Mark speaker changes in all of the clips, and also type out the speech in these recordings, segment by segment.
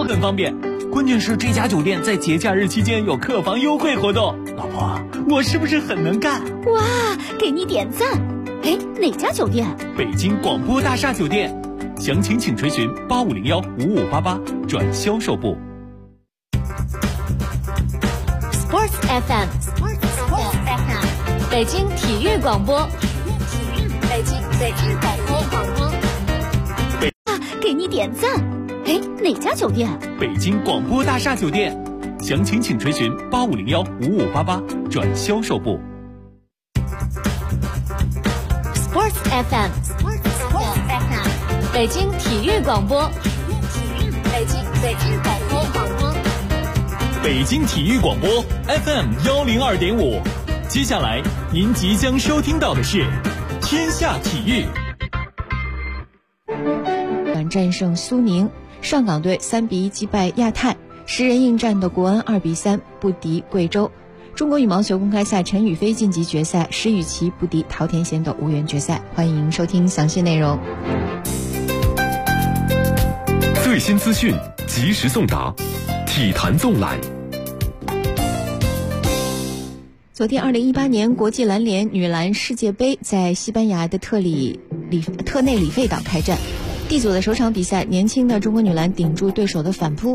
Speaker 1: 都很方便。关键是这家酒店在节假日期间有客房优惠活动。老婆，我是不是很能干？
Speaker 2: 哇，给你点赞！哎，哪家酒店？
Speaker 1: 北京广播大厦酒店，详情请垂询8501-5588转销售部。
Speaker 2: Sports FM， 北京体育广播，北京广播。给你点赞！哎，哪家酒店？
Speaker 1: 北京广播大厦酒店，详情请垂询8501-5588转销售部。
Speaker 2: Sports FM， 北京体育广播，北京广播。
Speaker 1: 北京体育广播 FM102.5，接下来您即将收听到的是天下体育。
Speaker 3: 战胜苏宁，上港队3-1击败亚泰，10人应战的国安2-3不敌贵州。中国羽毛球公开赛陈雨菲晋级决赛，石宇奇不敌桃田贤斗无缘决赛。欢迎收听详细内容。
Speaker 4: 最新资讯，及时送达，体坛纵览。
Speaker 3: 昨天2018年国际篮联女篮世界杯在西班牙的特内里费岛开战。D 组的首场比赛，年轻的中国女篮顶住对手的反扑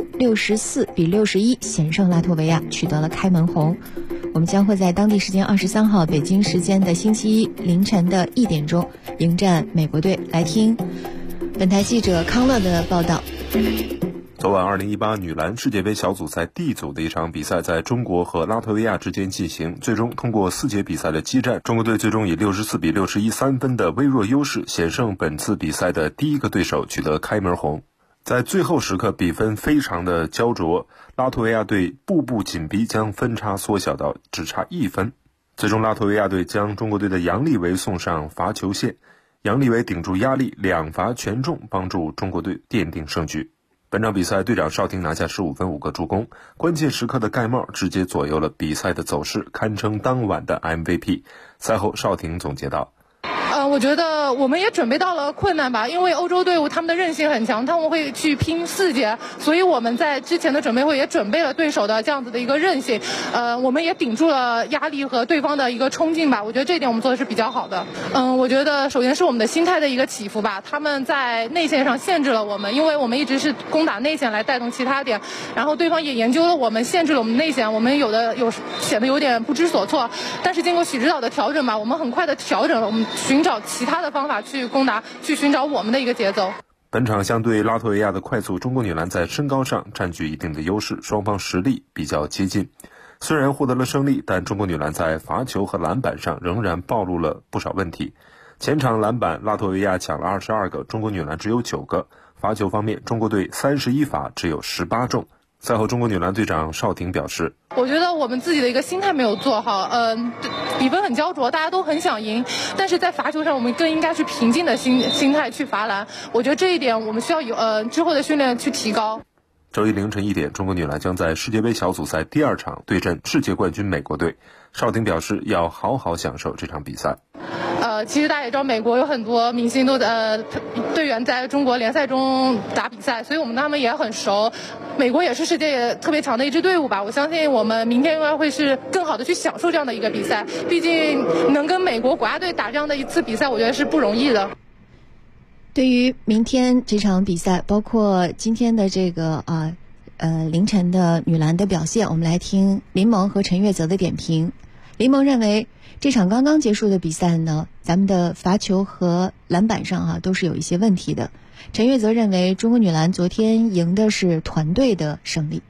Speaker 3: ，64-61险胜拉脱维亚，取得了开门红。我们将会在当地时间23号北京时间的星期一凌晨的1点钟迎战美国队。来听本台记者康乐的报道。
Speaker 5: 昨晚2018女篮世界杯小组赛 D 组的一场比赛在中国和拉脱维亚之间进行，最终通过4节比赛的激战，中国队最终以64-61 3分的微弱优势险胜本次比赛的第一个对手，取得开门红。在最后时刻比分非常的焦灼，拉脱维亚队步步紧逼，将分差缩小到只差1分。最终拉脱维亚队将中国队的杨利维送上罚球线，杨利维顶住压力2罚全中，帮助中国队奠定胜局。本场比赛队长邵婷拿下15分5个助攻，关键时刻的盖帽直接左右了比赛的走势，堪称当晚的 MVP。 赛后邵婷总结道，
Speaker 6: 我觉得我们也准备到了困难吧，因为欧洲队伍他们的韧性很强，他们会去拼4节，所以我们在之前的准备会也准备了对手的这样子的一个韧性，我们也顶住了压力和对方的一个冲劲吧，我觉得这一点我们做的是比较好的。我觉得首先是我们的心态的一个起伏吧，他们在内线上限制了我们，因为我们一直是攻打内线来带动其他点，然后对方也研究了我们，限制了我们内线，我们显得有点不知所措，但是经过许指导的调整吧，我们很快的调整了，我们寻找其他的方法去攻打，去寻找我们的一个节奏。
Speaker 5: 本场相对拉脱维亚的快速，中国女篮在身高上占据一定的优势，双方实力比较接近。虽然获得了胜利，但中国女篮在罚球和篮板上仍然暴露了不少问题。前场篮板拉脱维亚抢了22个，中国女篮只有9个。罚球方面，中国队31罚只有18中。赛后中国女篮队长邵婷表示，
Speaker 6: 我觉得我们自己的一个心态没有做好，比分很焦灼，大家都很想赢，但是在罚球上我们更应该去平静的心态去罚篮，我觉得这一点我们需要有之后的训练去提高。
Speaker 5: 周一凌晨1点，中国女篮将在世界杯小组赛第2场对阵世界冠军美国队。邵婷表示要好好享受这场比赛。
Speaker 6: 其实大家也知道，美国有很多明星都队员在中国联赛中打比赛，所以我们他们也很熟。美国也是世界也特别强的一支队伍吧，我相信我们明天应该会是更好的去享受这样的一个比赛。毕竟能跟美国国家队打这样的一次比赛，我觉得是不容易的。
Speaker 3: 对于明天这场比赛，包括今天的这个凌晨的女篮的表现，我们来听林萌和陈月泽的点评。林萌认为这场刚刚结束的比赛呢，咱们的罚球和篮板上都是有一些问题的。陈月泽认为中国女篮昨天赢的是团队的胜利。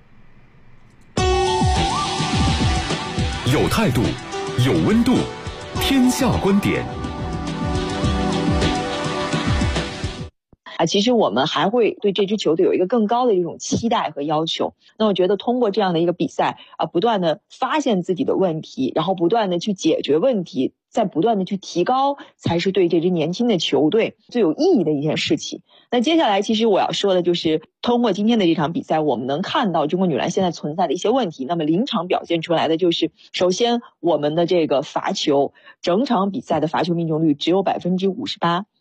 Speaker 4: 有态度，有温度，天下观点。
Speaker 7: 其实我们还会对这支球队有一个更高的一种期待和要求。那我觉得通过这样的一个比赛不断的发现自己的问题，然后不断的去解决问题，再不断的去提高，才是对这支年轻的球队最有意义的一件事情。那接下来其实我要说的就是通过今天的这场比赛，我们能看到中国女篮现在存在的一些问题。那么临场表现出来的就是首先我们的这个罚球，整场比赛的罚球命中率只有58%。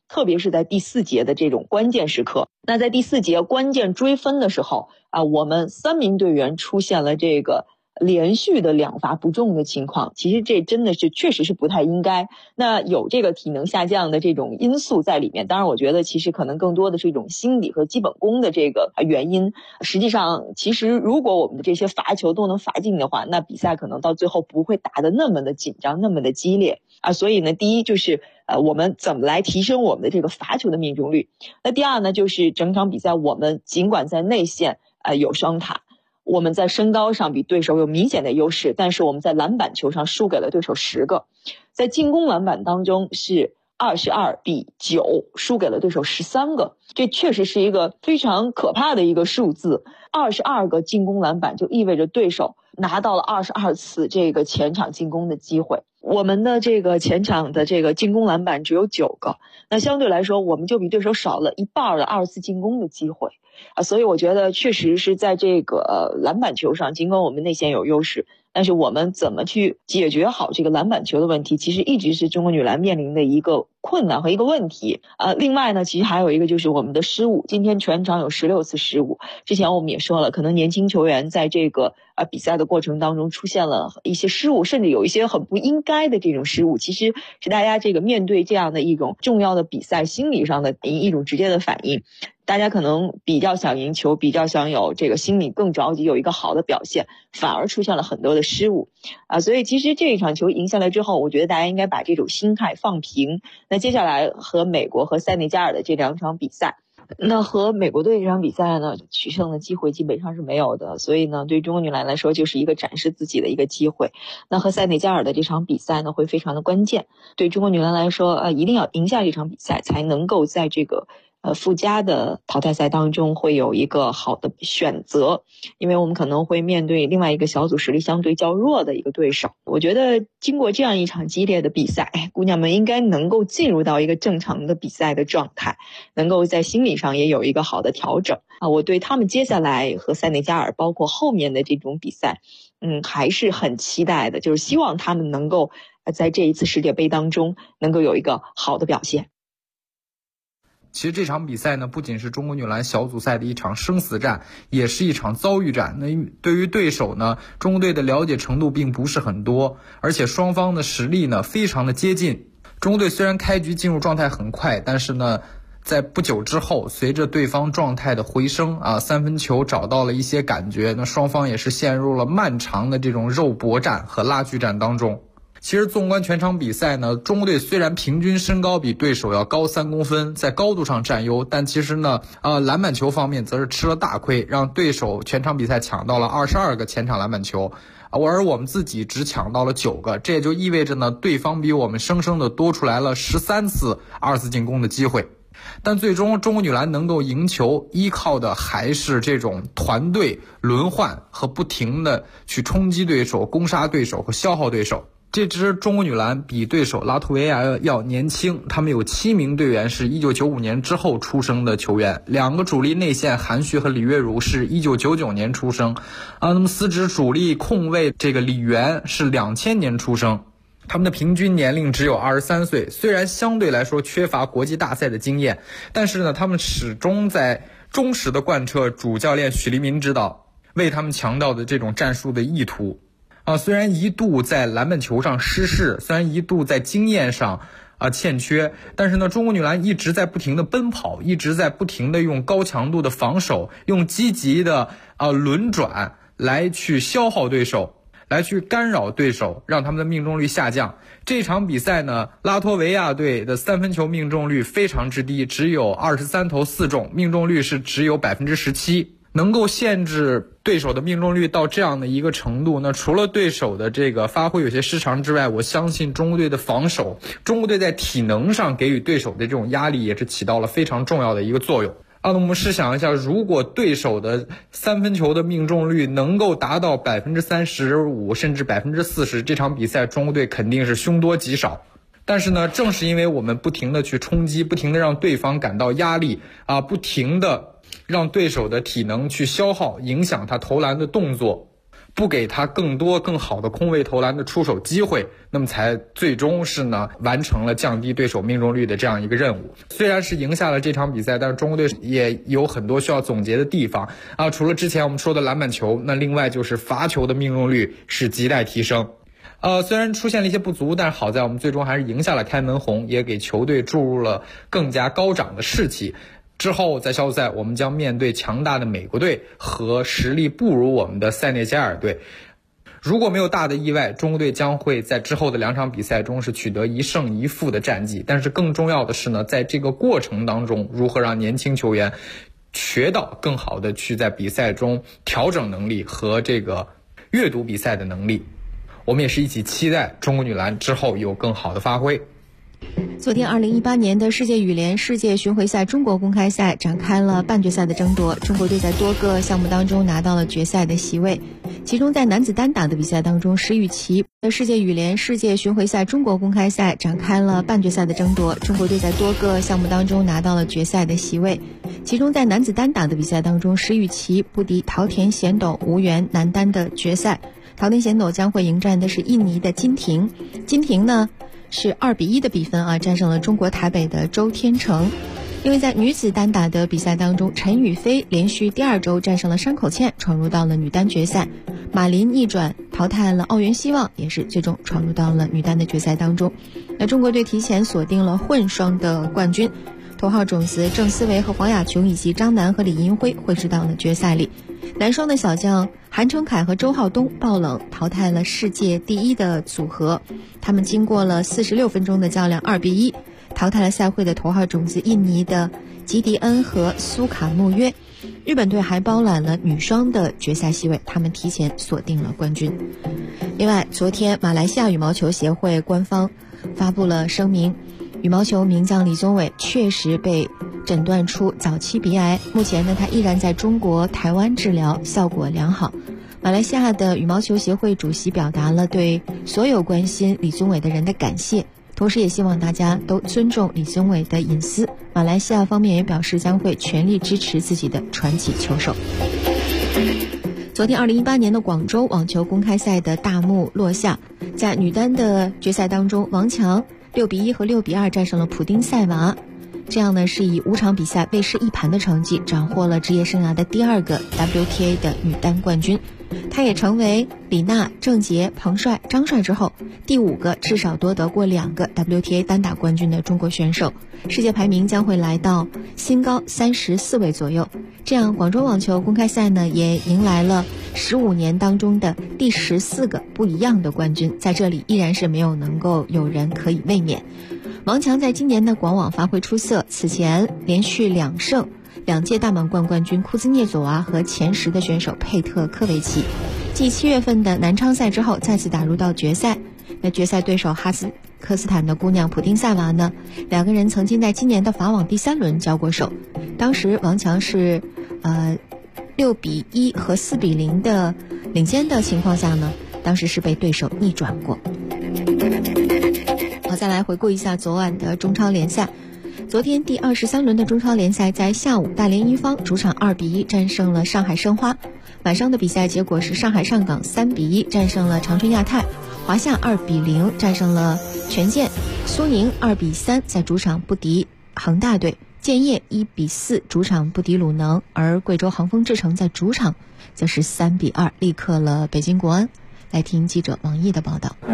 Speaker 7: 特别是在第4节的这种关键时刻。那在第4节关键追分的时候我们3名队员出现了这个连续的2罚不中的情况，其实这真的是确实是不太应该。那有这个体能下降的这种因素在里面，当然我觉得其实可能更多的是一种心理和基本功的这个原因。实际上其实如果我们的这些罚球都能罚进的话，那比赛可能到最后不会打得那么的紧张，那么的激烈所以呢，第一就是我们怎么来提升我们的这个罚球的命中率。那第二呢，就是整场比赛我们尽管在内线有双塔，我们在身高上比对手有明显的优势，但是我们在篮板球上输给了对手10个，在进攻篮板当中是22比9输给了对手13个，这确实是一个非常可怕的一个数字。22个进攻篮板就意味着对手拿到了22次这个前场进攻的机会，我们的这个前场的这个进攻篮板只有9个，那相对来说我们就比对手少了1半的2次进攻的机会所以我觉得确实是在这个篮板球上，尽管我们内线有优势，但是我们怎么去解决好这个篮板球的问题，其实一直是中国女篮面临的一个困难和一个问题另外呢，其实还有一个就是我们的失误，今天全场有16次失误。之前我们也说了，可能年轻球员在这个比赛的过程当中出现了一些失误，甚至有一些很不应该的这种失误，其实是大家这个面对这样的一种重要的比赛心理上的一种直接的反应。大家可能比较想赢球，比较想有这个心理更着急有一个好的表现，反而出现了很多的失误所以其实这一场球赢下来之后，我觉得大家应该把这种心态放平。那接下来和美国和塞内加尔的这2场比赛，那和美国队这场比赛呢，取胜的机会基本上是没有的，所以呢对中国女篮来说就是一个展示自己的一个机会。那和塞内加尔的这场比赛呢会非常的关键，对中国女篮来说一定要赢下这场比赛，才能够在这个附加的淘汰赛当中会有一个好的选择，因为我们可能会面对另外一个小组实力相对较弱的一个对手。我觉得经过这样一场激烈的比赛，姑娘们应该能够进入到一个正常的比赛的状态，能够在心理上也有一个好的调整我对他们接下来和塞内加尔包括后面的这种比赛还是很期待的，就是希望他们能够在这一次世界杯当中能够有一个好的表现。
Speaker 8: 其实这场比赛呢，不仅是中国女篮小组赛的一场生死战，也是一场遭遇战。那对于对手呢，中国队的了解程度并不是很多，而且双方的实力呢非常的接近。中国队虽然开局进入状态很快，但是呢在不久之后，随着对方状态的回升三分球找到了一些感觉，那双方也是陷入了漫长的这种肉搏战和拉锯战当中。其实纵观全场比赛呢，中国队虽然平均身高比对手要高3公分，在高度上占优，但其实呢篮板球方面则是吃了大亏，让对手全场比赛抢到了22个前场篮板球而我们自己只抢到了9个，这也就意味着呢对方比我们生生的多出来了13次2次进攻的机会。但最终中国女篮能够赢球，依靠的还是这种团队轮换和不停的去冲击对手、攻杀对手和消耗对手。这支中国女篮比对手拉脱维亚要年轻，他们有7名队员是1995年之后出生的球员，2个主力内线韩旭和李月如是1999年出生那么4支主力控卫这个李媛是2000年出生，他们的平均年龄只有23岁，虽然相对来说缺乏国际大赛的经验，但是呢他们始终在忠实的贯彻主教练许黎民指导为他们强调的这种战术的意图虽然一度在篮板球上失势，虽然一度在经验上欠缺，但是呢中国女篮一直在不停的奔跑，一直在不停的用高强度的防守，用积极的轮转来去消耗对手，来去干扰对手，让他们的命中率下降。这场比赛呢，拉脱维亚队的3分球命中率非常之低，只有23投4中，命中率是只有 17%。能够限制对手的命中率到这样的一个程度，那除了对手的这个发挥有些失常之外，我相信中国队的防守，中国队在体能上给予对手的这种压力也是起到了非常重要的一个作用那我们试想一下，如果对手的3分球的命中率能够达到 35% 甚至 40%， 这场比赛中国队肯定是凶多吉少。但是呢，正是因为我们不停的去冲击，不停的让对方感到压力不停的让对手的体能去消耗，影响他投篮的动作， 不给他更多更好的空位投篮的出手机会，那么才最终是呢完成了降低对手命中率的这样一个任务。虽然是赢下了这场比赛，但是中国队也有很多需要总结的地方啊。除了之前我们说的篮板球，那另外就是罚球的命中率是亟待提升。虽然出现了一些不足，但是好在我们最终还是赢下了开门红，也给球队注入了更加高涨的士气。之后在小组赛我们将面对强大的美国队和实力不如我们的塞内加尔队。如果没有大的意外，中国队将会在之后的2场比赛中是取得1胜1负的战绩。但是更重要的是呢，在这个过程当中，如何让年轻球员学到更好的去在比赛中调整能力和这个阅读比赛的能力。我们也是一起期待中国女篮之后有更好的发挥。
Speaker 3: 昨天2018年的世界羽联世界巡回赛中国公开赛展开了半决赛的争夺，中国队在多个项目当中拿到了决赛的席位。其中在男子单打的比赛当中，石宇奇的世界羽联世界巡回赛中国公开赛展开了半决赛的争夺，中国队在多个项目当中拿到了决赛的席位。其中在男子单打的比赛当中，石宇奇不敌桃田贤斗无缘男单的决赛，桃田贤斗将会迎战的是印尼的金廷。金廷呢是2-1的比分战胜了中国台北的周天成。因为在女子单打的比赛当中，陈雨菲连续第2周战胜了山口茜，闯入到了女单决赛。马林逆转淘汰了奥原希望，也是最终闯入到了女单的决赛当中。那中国队提前锁定了混双的冠军，头号种子郑思维和黄雅琼以及张楠和李银辉会师到了决赛里。男双的小将韩成凯和周浩东爆冷淘汰了世界第1的组合，他们经过了46分钟的较量2-1淘汰了赛会的头号种子印尼的吉迪恩和苏卡穆约。日本队还包揽了女双的决赛席位，他们提前锁定了冠军。另外，昨天马来西亚羽毛球协会官方发布了声明，羽毛球名将李宗伟确实被诊断出早期鼻癌，目前呢他依然在中国台湾治疗，效果良好。马来西亚的羽毛球协会主席表达了对所有关心李宗伟的人的感谢，同时也希望大家都尊重李宗伟的隐私。马来西亚方面也表示将会全力支持自己的传奇球手。昨天2018年的广州网球公开赛的大幕落下，在女单的决赛当中，王强6-1和6-2战胜了普丁塞娃，这样呢是以5场比赛未失一盘的成绩斩获了职业生涯的第2个 WTA 的女单冠军。她也成为李娜、郑洁、彭帅、张帅之后第5个至少夺得过2个 WTA 单打冠军的中国选手，世界排名将会来到新高34位左右。这样广州网球公开赛呢也迎来了15年当中的第14个不一样的冠军，在这里依然是没有能够有人可以卫冕。王强在今年的广网发挥出色，此前连续2胜2届大满贯冠军库兹涅佐娃和前10的选手佩特科维奇，继7月份的南昌赛之后再次打入到决赛。那决赛对手哈斯克斯坦的姑娘普丁塞娃呢，2个人曾经在今年的法网第3轮交过手，当时王强是6-1和4-0的领先的情况下呢，当时是被对手逆转过。好，再来回顾一下昨晚的中超联赛。昨天第23轮的中超联赛在下午，大连一方主场2-1战胜了上海申花。晚上的比赛结果是上海上港3-1战胜了长春亚泰，华夏2-0战胜了权健，苏宁2-3在主场不敌恒大队，建业1-4主场不敌鲁能，而贵州杭丰智诚在主场则是3-2力克了北京国安。来听记者王毅的报道。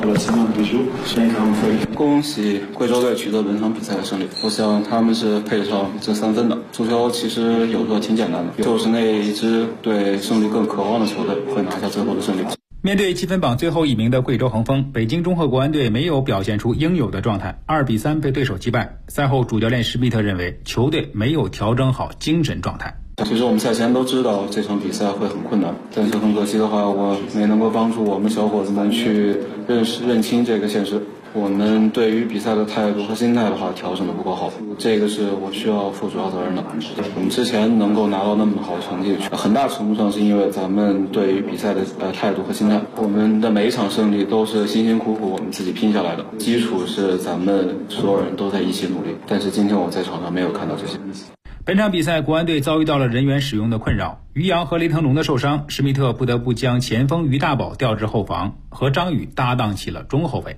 Speaker 9: 恭喜贵州队取得本场比赛的胜利，我想他们是配上这3分的。足球其实有时候挺简单的，就是那一支对胜利更渴望的球队会拿下最后的胜利。
Speaker 10: 面对积分榜最后1名的贵州恒丰，北京中赫国安队没有表现出应有的状态，2-3被对手击败。赛后主教练施密特认为球队没有调整好精神状态。
Speaker 9: 其实我们赛前都知道这场比赛会很困难，但是很可惜的话，我没能够帮助我们小伙子们去认清这个现实。我们对于比赛的态度和心态的话调整的不够好，这个是我需要负主要责任的。我们之前能够拿到那么好的成绩，很大程度上是因为咱们对于比赛的态度和心态。我们的每一场胜利都是辛辛苦苦我们自己拼下来的，基础是咱们所有人都在一起努力。但是今天我在场上没有看到这些。
Speaker 10: 本场比赛，国安队遭遇到了人员使用的困扰，于洋和雷腾龙的受伤，施密特不得不将前锋于大宝调至后防，和张宇搭档起了中后卫。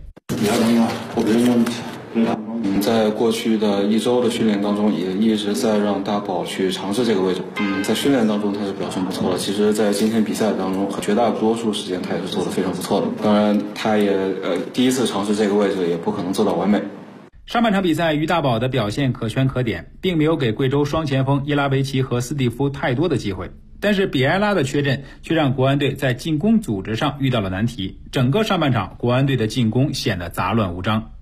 Speaker 9: 在过去的1周的训练当中，也一直在让大宝去尝试这个位置。在训练当中他是表现不错的，其实在今天比赛当中绝大多数时间他也是做得非常不错的。当然他也第一次尝试这个位置，也不可能做到完美。
Speaker 10: 上半场比赛，于大宝的表现可圈可点，并没有给贵州双前锋伊拉维奇和斯蒂夫太多的机会。但是比埃拉的缺阵却让国安队在进攻组织上遇到了难题，整个上半场国安队的进攻显得杂乱无章。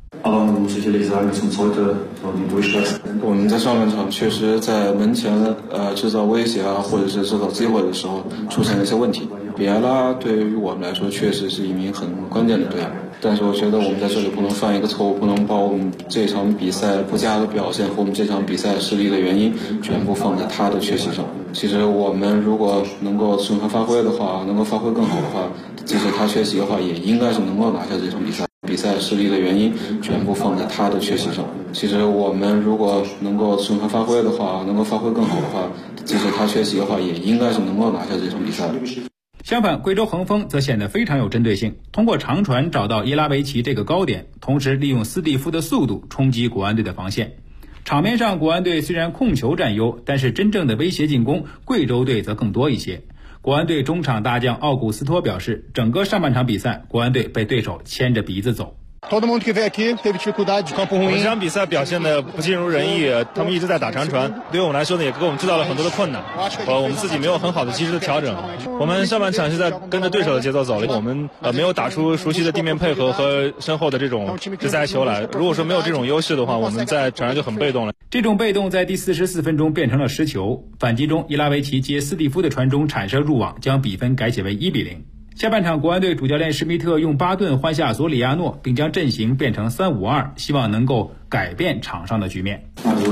Speaker 9: 我们在上半场确实在门前制造威胁或者是制造机会的时候出现了一些问题。比埃拉对于我们来说确实是一名很关键的队员，但是我觉得我们在这里不能犯一个错误，不能把我们这场比赛不佳的表现和我们这场比赛失利的原因全部放在他的缺席上。其实我们如果能够充分发挥的话，能够发挥更好的话，即使他缺席的话，也应该是能够拿下这场比赛。比赛失利的原因全部放在他的缺席上。其实我们如果能够充分发挥的话，能够发挥更好的话，即使他缺席的话，也应该是能够拿下这场比赛。
Speaker 10: 相反，贵州恒丰则显得非常有针对性，通过长传找到伊拉维奇这个高点，同时利用斯蒂夫的速度冲击国安队的防线。场面上国安队虽然控球占优，但是真正的威胁进攻，贵州队则更多一些。国安队中场大将奥古斯托表示，整个上半场比赛，国安队被对手牵着鼻子走。
Speaker 11: 我们这场比赛表现的不尽如人意，他们一直在打长传，对于我们来说呢，也给我们制造了很多的困难。我们自己没有很好的及时的调整。我们上半场是在跟着对手的节奏走了，我们没有打出熟悉的地面配合和身后的这种直塞球来。如果说没有这种优势的话，我们在场上就很被动了。
Speaker 10: 这种被动在第44分钟变成了失球，反击中伊拉维奇接斯蒂夫的传中铲射入网，将比分改写为1-0。下半场，国安队主教练施密特用巴顿换下索里亚诺，并将阵型变成3-5-2，希望能够改变场上的局面。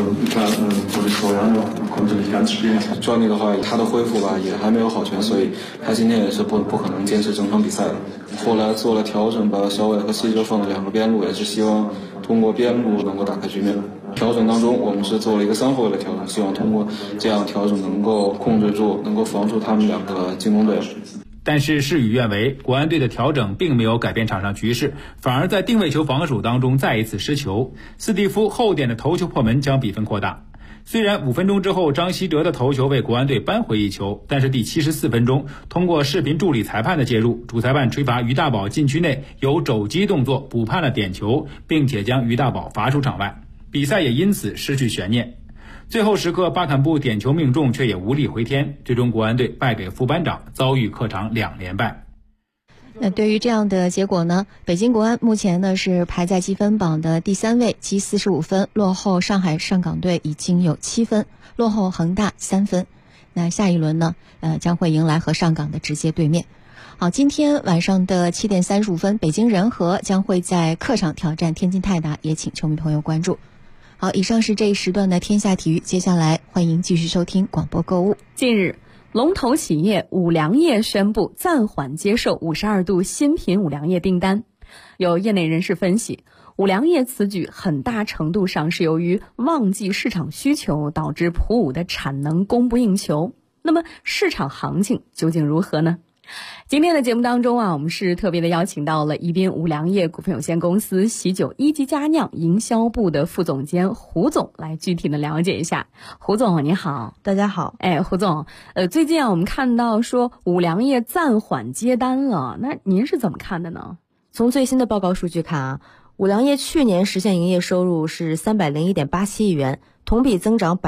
Speaker 9: 庄尼的话，他的恢复吧也还没有好全，所以他今天也是不可能坚持整场比赛的。后来做了调整，把小伟和西哲放了2个边路，也是希望通过边路能够打开局面。调整当中，我们是做了一个3后卫的调整，希望通过这样调整能够控制住，能够防住他们2个进攻队。
Speaker 10: 但是事与愿违，国安队的调整并没有改变场上局势，反而在定位球防守当中再一次失球。斯蒂夫后点的头球破门将比分扩大。虽然5分钟之后张稀哲的头球为国安队扳回一球，但是第74分钟通过视频助理裁判的介入，主裁判吹罚于大宝禁区内有肘击动作，补判了点球，并且将于大宝罚出场外，比赛也因此失去悬念。最后时刻巴坎布点球命中，却也无力回天，最终国安队败给副班长，遭遇客场2连败。
Speaker 3: 那对于这样的结果呢，北京国安目前呢是排在积分榜的第3位，积45分，落后上海上港队已经有7分，落后恒大3分。那下一轮呢将会迎来和上港的直接对面。好，今天晚上的7点35分，北京人和将会在客场挑战天津泰达，也请球迷朋友关注。好，以上是这一时段的天下体育，接下来欢迎继续收听广播购物。
Speaker 12: 近日，龙头企业五粮液宣布暂缓接受52度新品五粮液订单。有业内人士分析，五粮液此举很大程度上是由于旺季市场需求导致普五的产能供不应求。那么市场行情究竟如何呢？今天的节目当中我们是特别的邀请到了宜宾五粮液股份有限公司喜酒一级佳酿营销部的副总监胡总来具体的了解一下。胡总你好。
Speaker 13: 大家好。
Speaker 12: 胡总，最近我们看到说五粮液暂缓接单了，那您是怎么看的呢？
Speaker 13: 从最新的报告数据看五粮液去年实现营业收入是301.87亿元，同比增长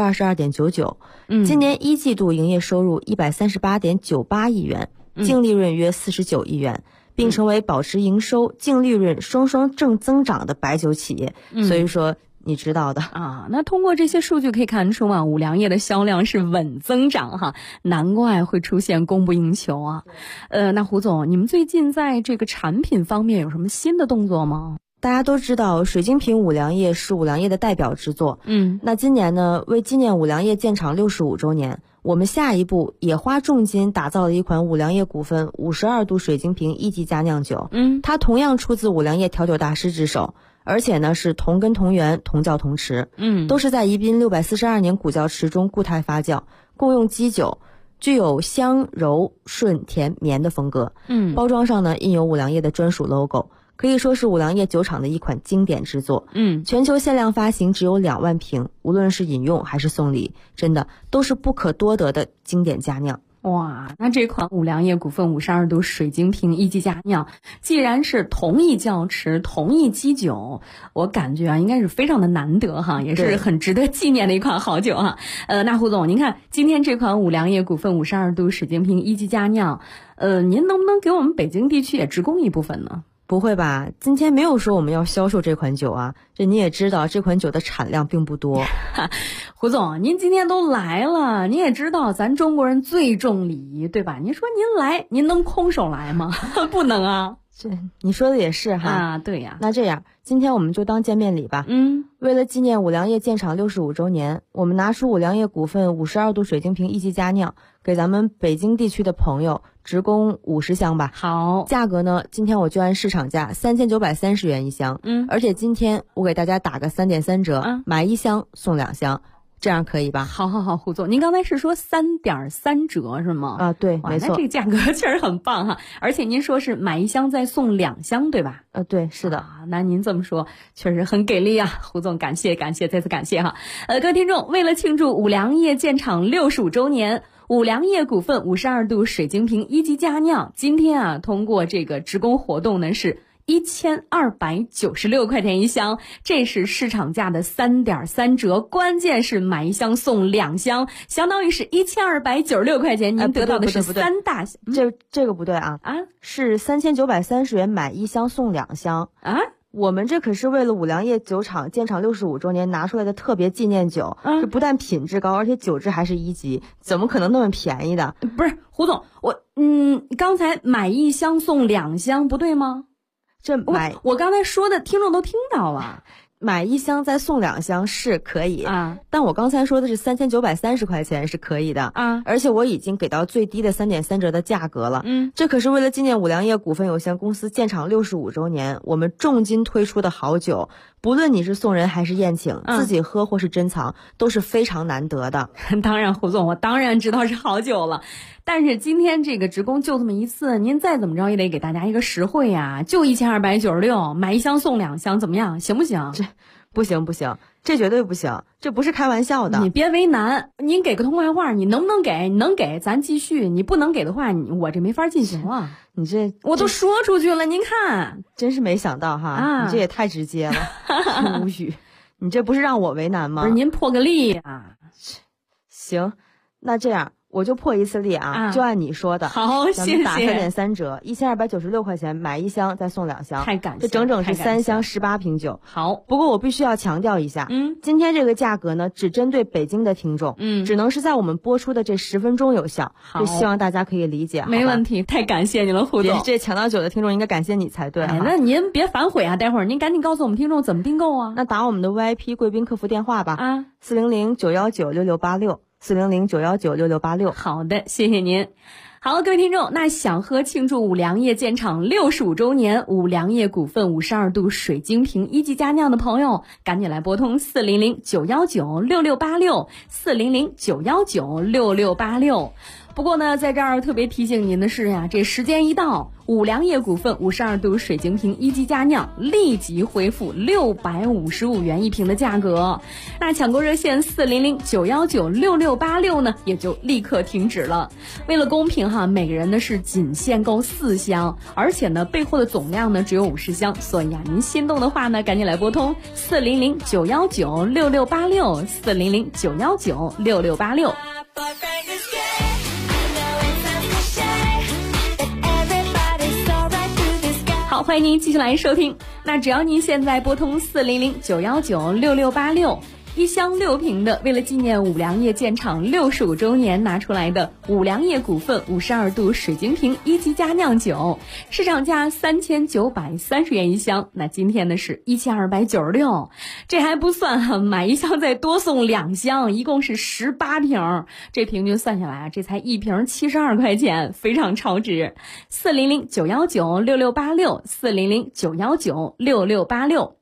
Speaker 13: 22.99%。今年一季度营业收入 138.98 亿元，净利润约49亿元，并成为保持营收、净利润双双正增长的白酒企业。所以说你知道的
Speaker 12: 那通过这些数据可以看出五粮液的销量是稳增长难怪会出现供不应求那胡总，你们最近在这个产品方面有什么新的动作吗？
Speaker 13: 大家都知道水晶瓶五粮液是五粮液的代表之作。那今年呢，为纪念五粮液建厂65周年，我们下一步也花重金打造了一款五粮液股份52度水晶瓶一级佳酿酒。它同样出自五粮液调酒大师之手， 而且呢是同根同源同窖同池，都是在宜宾642年古窖池中固态发酵，共用基酒，具有香柔顺甜绵的风格。包装上呢印有五粮液的专属 logo， 可以说是五粮液酒厂的一款经典之作。全球限量发行只有2万瓶，无论是饮用还是送礼，真的都是不可多得的经典佳酿。
Speaker 12: 哇，那这款五粮液股份52度水晶瓶一级佳酿，既然是同一窖池同一基酒，我感觉应该是非常的难得哈，也是很值得纪念的一款好酒哈。那胡总，您看今天这款五粮液股份52度水晶瓶一级佳酿，您能不能给我们北京地区也直供一部分呢？
Speaker 13: 不会吧，今天没有说我们要销售这款酒啊，这你也知道这款酒的产量并不多。
Speaker 12: 胡总，您今天都来了，您也知道咱中国人最重礼仪，对吧？您说您来，您能空手来吗？不能啊。
Speaker 13: 你说的也是哈。
Speaker 12: 啊，对呀。
Speaker 13: 那这样，今天我们就当见面礼吧。为了纪念五粮液建厂65周年，我们拿出五粮液股份52度水晶瓶一级佳酿，给咱们北京地区的朋友直供50箱吧。
Speaker 12: 好，
Speaker 13: 价格呢，今天我就按市场价3930元一箱。而且今天我给大家打个3.3折，买1箱送2箱。这样可以吧？
Speaker 12: 好，胡总，您刚才是说3.3折是吗？
Speaker 13: 啊，对，没错。
Speaker 12: 那这个价格确实很棒哈，而且您说是买1箱再送2箱，对吧？
Speaker 13: 对，是的。
Speaker 12: 那您这么说确实很给力啊，胡总，感谢，再次感谢哈。各位听众，为了庆祝五粮液建厂65周年，五粮液股份52度水晶瓶一级佳酿，今天通过这个直供活动呢是1296块钱一箱，这是市场价的3.3折，关键是买1箱送2箱，相当于是1296块钱，您得到的是3大箱。
Speaker 13: 这个不对啊，是3930元买1箱送2箱啊。我们这可是为了五粮液酒厂建厂65周年拿出来的特别纪念酒，这不但品质高，而且酒质还是1级，怎么可能那么便宜的？
Speaker 12: 不是，胡总，刚才买1箱送2箱不对吗？我刚才说的听众都听到了，
Speaker 13: 买1箱再送2箱是可以啊，但我刚才说的是3930块钱是可以的啊，而且我已经给到最低的3.3折的价格了。这可是为了纪念五粮液股份有限公司建厂65周年，我们重金推出的好酒，不论你是送人还是宴请，自己喝或是珍藏，都是非常难得的。
Speaker 12: 当然，胡总，我当然知道是好酒了。但是今天这个直供就这么一次，您再怎么着也得给大家一个实惠呀，就1296，买1箱送2箱，怎么样？行不行？
Speaker 13: 这不行，这绝对不行，这不是开玩笑的。
Speaker 12: 你别为难，您给个痛快话，你能不能给？你能给咱继续，你不能给的话，我这没法进行了。
Speaker 13: 你这
Speaker 12: 我都说出去了，您看，
Speaker 13: 真是没想到哈，你这也太直接了，无语。你这不是让我为难吗？
Speaker 12: 不是，您破个例呀。
Speaker 13: 行，那这样。我就破一次例啊，就按你说的。
Speaker 12: 好，谢谢。
Speaker 13: 咱们打3.3折，1296块钱买1箱再送2箱，
Speaker 12: 太感谢，
Speaker 13: 这整整是3箱18瓶酒。
Speaker 12: 好，
Speaker 13: 不过我必须要强调一下，今天这个价格呢，只针对北京的听众，只能是在我们播出的这10分钟有效。就希望大家可以理解。
Speaker 12: 没问题，太感谢你了，胡总。
Speaker 13: 这抢到酒的听众应该感谢你才对。
Speaker 12: 那您别反悔啊，待会儿您赶紧告诉我们听众怎么订购啊。
Speaker 13: 那打我们的 VIP 贵宾客服电话吧，400-919-6686，400-919-6686。
Speaker 12: 好的，谢谢您。好，各位听众，那想喝庆祝五粮液建厂65周年五粮液股份52度水晶瓶一级佳酿的朋友，赶紧来拨通400-919-6686，400-919-6686。不过呢，在这儿特别提醒您的是呀，这时间一到，五粮液股份52度水晶瓶一级佳酿立即恢复655元一瓶的价格。那抢购热线400-919-6686呢，也就立刻停止了。为了公平哈，每个人呢是仅限购4箱，而且呢备货的总量呢只有50箱，所以您心动的话呢，赶紧来拨通400-919-6686，400-919-6686。好，欢迎您继续来收听。那只要您现在拨通400-919-6686，一箱6瓶的，为了纪念五粮液建厂65周年拿出来的五粮液股份52度水晶瓶一级佳酿酒，市场价3930元一箱，那今天呢是1296，这还不算买1箱再多送2箱，一共是18瓶，这平均算下来这才1瓶72块钱，非常超值。400-919-6686，400-919-6686。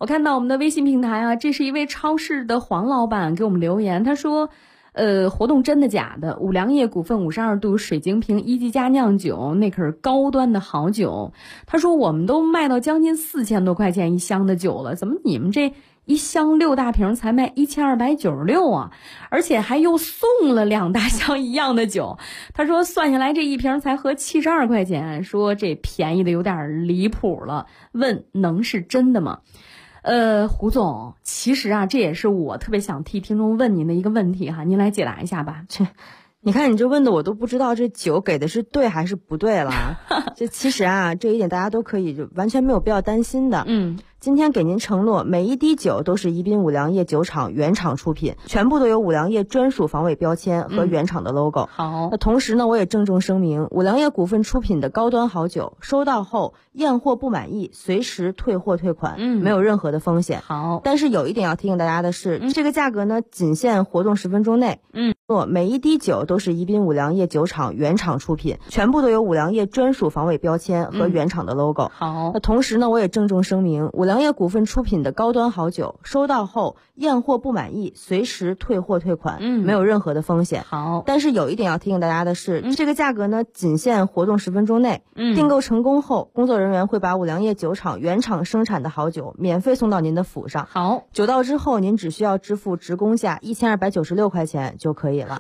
Speaker 12: 我看到我们的微信平台啊，这是一位超市的黄老板给我们留言，他说活动真的假的？五粮液股份52度水晶瓶1级佳酿酒，那可是高端的好酒。他说我们都卖到将近4000多块钱一箱的酒了，怎么你们这一箱6大瓶才卖1296啊？而且还又送了2大箱一样的酒。他说算下来这一瓶才合72块钱，说这便宜的有点离谱了，问能是真的吗？胡总，其实啊，这也是我特别想替听众问您的一个问题哈，您来解答一下吧。
Speaker 13: 你看你这问的我都不知道这酒给的是对还是不对了。这其实啊，这一点大家都可以就完全没有必要担心的。今天给您承诺，每一滴酒都是宜宾五粮液酒厂原厂出品，全部都有五粮液专属防伪标签和原厂的 logo。
Speaker 12: 好，
Speaker 13: 那同时呢，我也郑重声明，五粮液股份出品的高端好酒，收到后验货不满意，随时退货退款，没有任何的风险。
Speaker 12: 好，
Speaker 13: 但是有一点要提醒大家的是，这个价格呢，仅限活动10分钟内。每一滴酒都是宜宾五粮液酒厂原厂出品，全部都有五粮液专属防伪标签和原厂的 logo。
Speaker 12: 好，
Speaker 13: 那同时呢，我也郑重声明，五粮液股份出品的高端好酒，收到后验货不满意，随时退货退款，没有任何的风险。
Speaker 12: 好，
Speaker 13: 但是有一点要提醒大家的是，这个价格呢，仅限活动10分钟内。订购成功后，工作人员会把五粮液酒厂原厂生产的好酒免费送到您的府上。
Speaker 12: 好，
Speaker 13: 酒到之后，您只需要支付职工价1296块钱就可以了。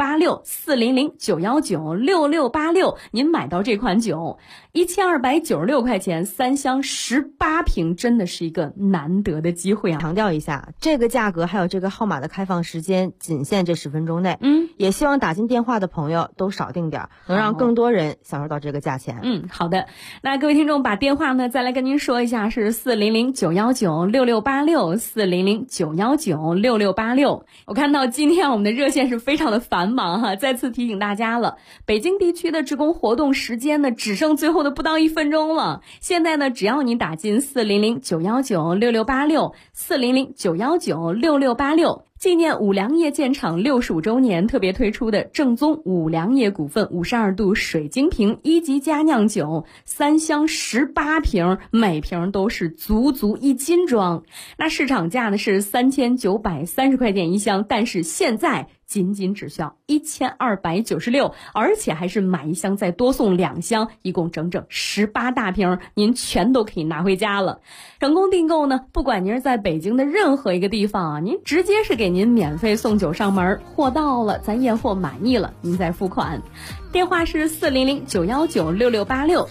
Speaker 12: 864009196686，您买到这款酒1296块钱，3箱18瓶，真的是一个难得的机会啊！
Speaker 13: 强调一下，这个价格还有这个号码的开放时间仅限这10分钟内。也希望打进电话的朋友都少订点，能让更多人享受到这个价钱。
Speaker 12: 好的。那各位听众把电话呢再来跟您说一下，是400-919-6686，400-919-6686。我看到今天我们的热线是非常的繁忙哈，再次提醒大家了，北京地区的职工活动时间呢只剩最后的不到1分钟了。现在呢，只要你打进400-919-6686， 400-919-6686，纪念五粮液建厂65周年特别推出的正宗五粮液股份52度水晶瓶1级佳酿酒，3箱18瓶，每瓶都是足足1斤装。那市场价呢是3930块钱一箱，但是现在仅只需要1296，而且还是买一箱再多送2箱，一共整整18大瓶，您全都可以拿回家了。成功订购呢，不管您是在北京的任何一个地方啊，您直接是给您免费送酒上门，货到了咱验货满意了，您再付款。电话是400-919-6686，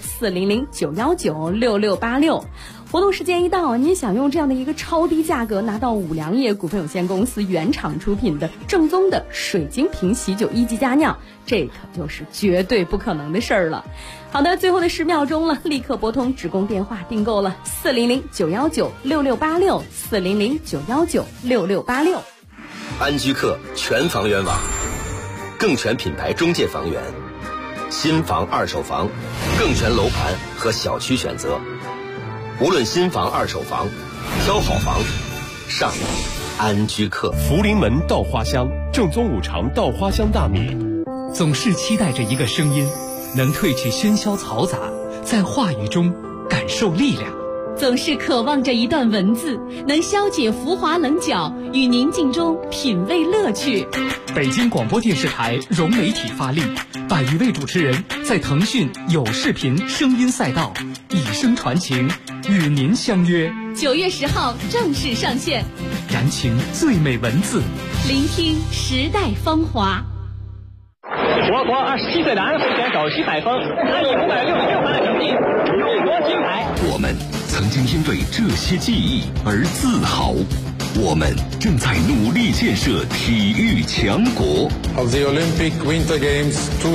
Speaker 12: 400-919-6686。活动时间一到，您想用这样的一个超低价格拿到五粮液股份有限公司原厂出品的正宗的水晶瓶喜酒1级佳酿，这可就是绝对不可能的事儿了。好的，最后的10秒钟了，立刻拨通职工电话订购了400-919-6686， 400-919-6686。
Speaker 14: 安居客全房源网，更全品牌中介房源，新房二手房，更全楼盘和小区选择。无论新房二手房，挑好房上安居客。
Speaker 4: 福临门稻花香，正宗五常稻花香大米。
Speaker 1: 总是期待着一个声音，能褪去喧嚣嘈杂，在话语中感受力量。
Speaker 2: 总是渴望着一段文字，能消解浮华棱角，与宁静中品味乐趣。
Speaker 1: 北京广播电视台融媒体发力，100余位主持人在腾讯有视频声音赛道以声传情，与您相约。
Speaker 2: 9月10号正式上线，
Speaker 1: 燃情最美文字，
Speaker 2: 聆听时代芳华。
Speaker 15: 我国27岁的安徽选手徐海峰，他以566分的成绩荣获金牌。
Speaker 4: 我们曾经因为这些记忆而自豪，我们正在努力建设体育强国。
Speaker 16: Of the Olympic Winter Games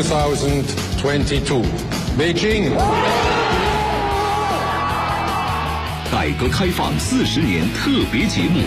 Speaker 16: 2022, Beijing。
Speaker 4: 改革开放40年特别节目。